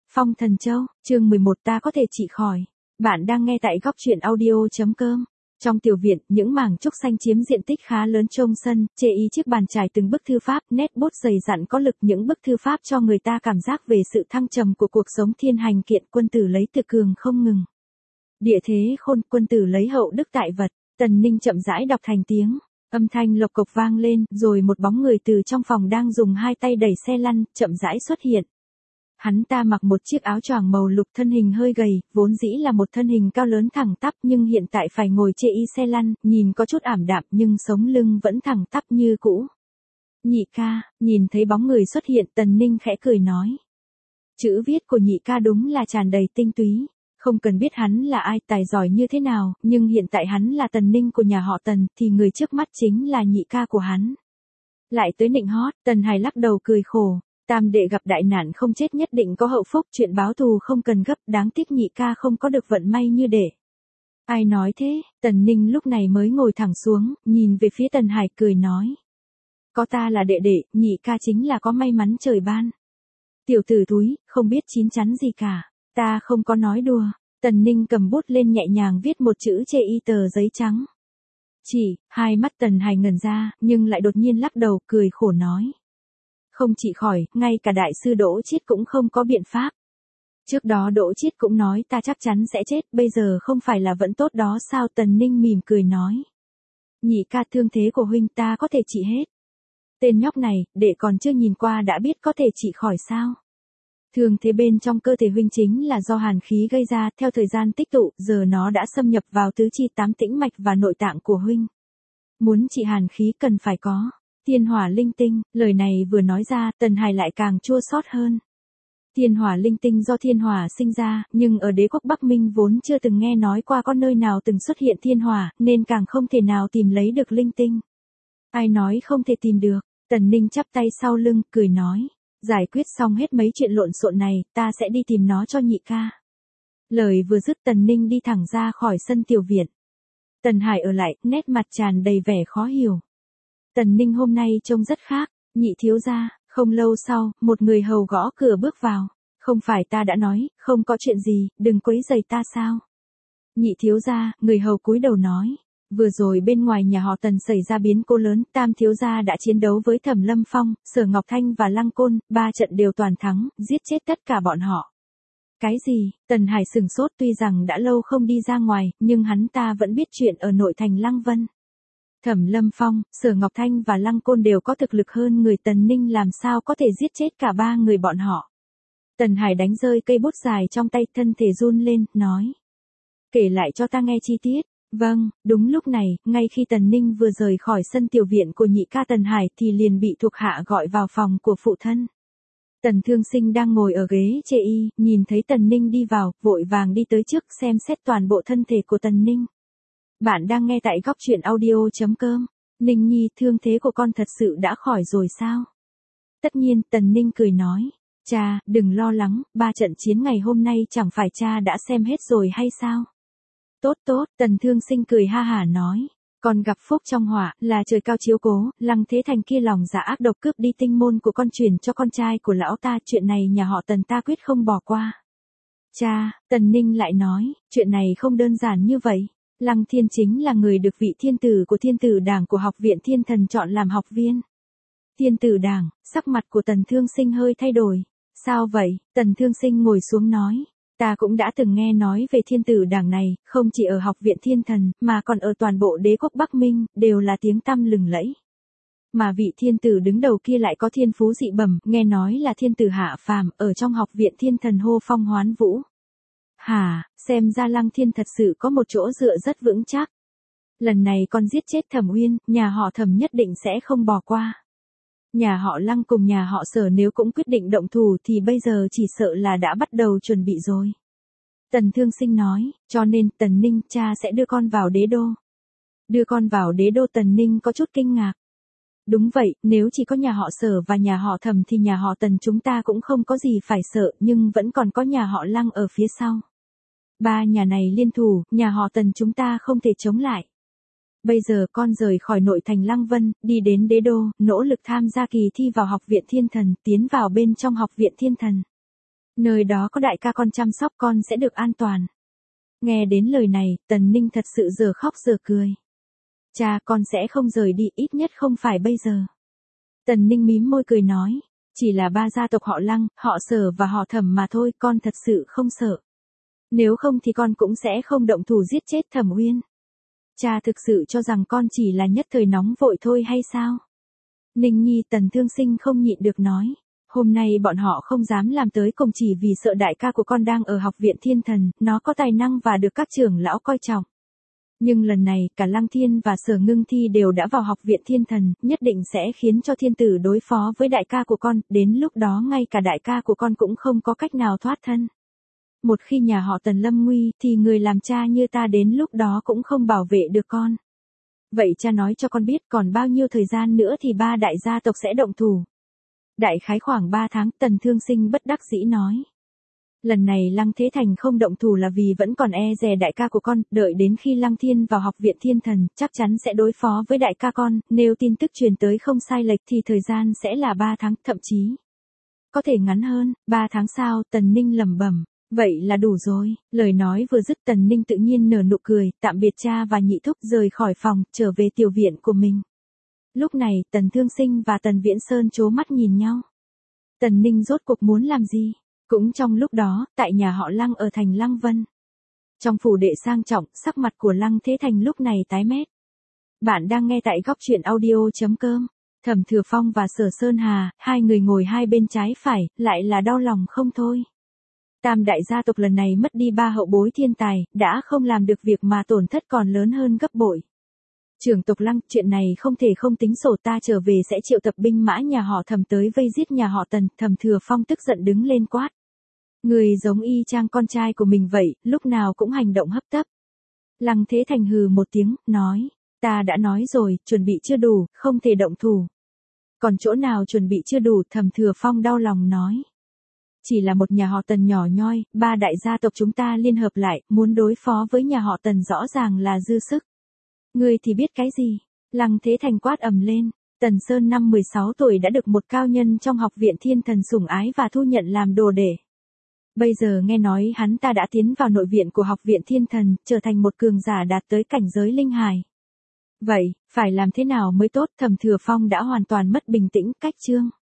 Phong Thần Châu, chương 11 ta có thể trị khỏi. Bạn đang nghe tại góc truyện audio.com. Trong tiểu viện, những mảng trúc xanh chiếm diện tích khá lớn trông sân, chê ý chiếc bàn trải từng bức thư pháp, nét bút dày dặn có lực, những bức thư pháp cho người ta cảm giác về sự thăng trầm của cuộc sống thiên hành kiện. Quân tử lấy tự cường không ngừng. Địa thế khôn, quân tử lấy hậu đức tại vật. Tần Ninh chậm rãi đọc thành tiếng. Âm thanh lộc cộc vang lên, rồi một bóng người từ trong phòng đang dùng hai tay đẩy xe lăn, chậm rãi xuất hiện. Hắn ta mặc một chiếc áo choàng màu lục, thân hình hơi gầy, vốn dĩ là một thân hình cao lớn thẳng tắp nhưng hiện tại phải ngồi chê y xe lăn, nhìn có chút ảm đạm nhưng sống lưng vẫn thẳng tắp như cũ. Nhị ca, nhìn thấy bóng người xuất hiện, Tần Ninh khẽ cười nói. Chữ viết của nhị ca đúng là tràn đầy tinh túy. Không cần biết hắn là ai, tài giỏi như thế nào, nhưng hiện tại hắn là Tần Ninh của nhà họ Tần, thì người trước mắt chính là nhị ca của hắn. Lại tới nịnh hót, Tần Hải lắc đầu cười khổ. Tam đệ gặp đại nạn không chết nhất định có hậu phúc, chuyện báo thù không cần gấp, đáng tiếc nhị ca không có được vận may như đệ. Ai nói thế? Tần Ninh lúc này mới ngồi thẳng xuống, nhìn về phía Tần Hải cười nói. Có ta là đệ đệ, nhị ca chính là có may mắn trời ban. Tiểu tử túi, không biết chín chắn gì cả. Ta không có nói đùa. Tần Ninh cầm bút lên nhẹ nhàng viết một chữ chê y tờ giấy trắng. Chỉ, hai mắt Tần Hải ngẩn ra, nhưng lại đột nhiên lắc đầu, cười khổ nói. Không trị khỏi, ngay cả đại sư Đỗ Chiết cũng không có biện pháp. Trước đó Đỗ Chiết cũng nói ta chắc chắn sẽ chết, bây giờ không phải là vẫn tốt đó sao? Tần Ninh mỉm cười nói. Nhị ca, thương thế của huynh ta có thể trị hết. Tên nhóc này, đệ còn chưa nhìn qua đã biết có thể trị khỏi sao? Thương thế bên trong cơ thể huynh chính là do hàn khí gây ra, theo thời gian tích tụ, giờ nó đã xâm nhập vào tứ chi tám tĩnh mạch và nội tạng của huynh. Muốn trị hàn khí cần phải có thiên hỏa linh tinh. Lời này vừa nói ra, Tần Hải lại càng chua xót hơn. Thiên hỏa linh tinh do thiên hỏa sinh ra, nhưng ở đế quốc Bắc Minh vốn chưa từng nghe nói qua có nơi nào từng xuất hiện thiên hỏa, nên càng không thể nào tìm lấy được linh tinh. Ai nói không thể tìm được? Tần Ninh chắp tay sau lưng, cười nói. Giải quyết xong hết mấy chuyện lộn xộn này, ta sẽ đi tìm nó cho nhị ca. Lời vừa dứt, Tần Ninh đi thẳng ra khỏi sân tiểu viện. Tần Hải ở lại, nét mặt tràn đầy vẻ khó hiểu. Tần Ninh hôm nay trông rất khác. Nhị thiếu gia. Không lâu sau, một người hầu gõ cửa bước vào. Không phải ta đã nói, không có chuyện gì, đừng quấy rầy ta sao? Nhị thiếu gia. Người hầu cúi đầu nói. Vừa rồi bên ngoài nhà họ Tần xảy ra biến cố lớn, Tam thiếu gia đã chiến đấu với Thẩm Lâm Phong, Sở Ngọc Thanh và Lăng Côn, 3 trận đều toàn thắng, giết chết tất cả bọn họ. Cái gì? Tần Hải sửng sốt, tuy rằng đã lâu không đi ra ngoài, nhưng hắn ta vẫn biết chuyện ở nội thành Lăng Vân. Thẩm Lâm Phong, Sở Ngọc Thanh và Lăng Côn đều có thực lực hơn người, Tần Ninh làm sao có thể giết chết cả 3 người bọn họ. Tần Hải đánh rơi cây bút dài trong tay, thân thể run lên, nói. Kể lại cho ta nghe chi tiết. Vâng, đúng lúc này, ngay khi Tần Ninh vừa rời khỏi sân tiểu viện của nhị ca Tần Hải thì liền bị thuộc hạ gọi vào phòng của phụ thân. Tần Thương Sinh đang ngồi ở ghế chê y, nhìn thấy Tần Ninh đi vào, vội vàng đi tới trước xem xét toàn bộ thân thể của Tần Ninh. Bạn đang nghe tại góc truyện audio.com. Ninh Nhi, thương thế của con thật sự đã khỏi rồi sao? Tất nhiên, Tần Ninh cười nói. Cha, đừng lo lắng, 3 trận chiến ngày hôm nay chẳng phải cha đã xem hết rồi hay sao? Tốt tốt, Tần Thương Sinh cười ha hả nói. Con gặp phúc trong họa, là trời cao chiếu cố, Lăng Thế Thành kia lòng dạ ác độc cướp đi tinh môn của con truyền cho con trai của lão ta, chuyện này nhà họ Tần ta quyết không bỏ qua. Cha, Tần Ninh lại nói, chuyện này không đơn giản như vậy. Lăng Thiên chính là người được vị thiên tử của thiên tử đảng của học viện Thiên Thần chọn làm học viên. Thiên tử đảng, sắc mặt của Tần Thương Sinh hơi thay đổi. Sao vậy? Tần Thương Sinh ngồi xuống nói. Ta cũng đã từng nghe nói về thiên tử đảng này, không chỉ ở học viện Thiên Thần, mà còn ở toàn bộ đế quốc Bắc Minh, đều là tiếng tăm lừng lẫy. Mà vị thiên tử đứng đầu kia lại có thiên phú dị bẩm, nghe nói là thiên tử hạ phàm, ở trong học viện Thiên Thần hô phong hoán vũ. Hả, xem ra Lăng Thiên thật sự có một chỗ dựa rất vững chắc. Lần này con giết chết Thẩm Uyên, nhà họ Thẩm nhất định sẽ không bỏ qua. Nhà họ Lăng cùng nhà họ Sở nếu cũng quyết định động thủ thì bây giờ chỉ sợ là đã bắt đầu chuẩn bị rồi. Tần Thương Sinh nói, cho nên Tần Ninh, cha sẽ đưa con vào đế đô. Đưa con vào đế đô? Tần Ninh có chút kinh ngạc. Đúng vậy, nếu chỉ có nhà họ Sở và nhà họ Thẩm thì nhà họ Tần chúng ta cũng không có gì phải sợ, nhưng vẫn còn có nhà họ Lăng ở phía sau. 3 nhà này liên thủ, nhà họ Tần chúng ta không thể chống lại. Bây giờ con rời khỏi nội thành Lăng Vân, đi đến đế đô, nỗ lực tham gia kỳ thi vào học viện Thiên Thần, tiến vào bên trong học viện Thiên Thần. Nơi đó có đại ca con chăm sóc con sẽ được an toàn. Nghe đến lời này, Tần Ninh thật sự giờ khóc giờ cười. Cha, con sẽ không rời đi, ít nhất không phải bây giờ. Tần Ninh mím môi cười nói, chỉ là ba gia tộc họ Lăng, họ Sở và họ Thẩm mà thôi, con thật sự không sợ. Nếu không thì con cũng sẽ không động thủ giết chết Thẩm Uyên. Cha thực sự cho rằng con chỉ là nhất thời nóng vội thôi hay sao? Ninh Nhi, Tần Thương Sinh không nhịn được nói. Hôm nay bọn họ không dám làm tới cùng chỉ vì sợ đại ca của con đang ở học viện Thiên Thần, nó có tài năng và được các trưởng lão coi trọng. Nhưng lần này, cả Lăng Thiên và Sở Ngưng Thi đều đã vào học viện Thiên Thần, nhất định sẽ khiến cho thiên tử đối phó với đại ca của con, đến lúc đó ngay cả đại ca của con cũng không có cách nào thoát thân. Một khi nhà họ Tần lâm nguy, thì người làm cha như ta đến lúc đó cũng không bảo vệ được con. Vậy cha nói cho con biết còn bao nhiêu thời gian nữa thì ba đại gia tộc sẽ động thủ. Đại khái khoảng 3 tháng, Tần Thương Sinh bất đắc dĩ nói. Lần này Lăng Thế Thành không động thủ là vì vẫn còn e dè đại ca của con, đợi đến khi Lăng Thiên vào học viện Thiên Thần, chắc chắn sẽ đối phó với đại ca con, nếu tin tức truyền tới không sai lệch thì thời gian sẽ là 3 tháng, thậm chí có thể ngắn hơn. 3 tháng sao? Tần Ninh lẩm bẩm. Vậy là đủ rồi. Lời nói vừa dứt, Tần Ninh tự nhiên nở nụ cười, tạm biệt cha và nhị thúc, rời khỏi phòng, trở về tiểu viện của mình. Lúc này, Tần Thương Sinh và Tần Viễn Sơn trố mắt nhìn nhau. Tần Ninh rốt cuộc muốn làm gì? Cũng trong lúc đó, tại nhà họ Lăng ở thành Lăng Vân. Trong phủ đệ sang trọng, sắc mặt của Lăng Thế Thành lúc này tái mét. Bạn đang nghe tại góc truyện audio.com. Thẩm Thừa Phong và Sở Sơn Hà, hai người ngồi hai bên trái phải, lại là đau lòng không thôi. Tam đại gia tộc lần này mất đi 3 hậu bối thiên tài, đã không làm được việc mà tổn thất còn lớn hơn gấp bội. Trưởng tộc Lăng, chuyện này không thể không tính sổ, ta trở về sẽ triệu tập binh mã nhà họ Thẩm tới vây giết nhà họ Tần. Thẩm Thừa Phong tức giận đứng lên quát. Người giống y chang con trai của mình vậy, lúc nào cũng hành động hấp tấp. Lăng Thế Thành hừ một tiếng, nói, ta đã nói rồi, chuẩn bị chưa đủ, không thể động thủ. Còn chỗ nào chuẩn bị chưa đủ? Thẩm Thừa Phong đau lòng nói. Chỉ là một nhà họ Tần nhỏ nhoi, ba đại gia tộc chúng ta liên hợp lại, muốn đối phó với nhà họ Tần rõ ràng là dư sức. Ngươi thì biết cái gì? Lăng Thế Thành quát ầm lên. Tần Sơn năm 16 tuổi đã được một cao nhân trong học viện Thiên Thần sủng ái và thu nhận làm đồ đệ. Bây giờ nghe nói hắn ta đã tiến vào nội viện của học viện Thiên Thần, trở thành một cường giả đạt tới cảnh giới linh hài. Vậy, phải làm thế nào mới tốt? Thẩm Thừa Phong đã hoàn toàn mất bình tĩnh, cách chương.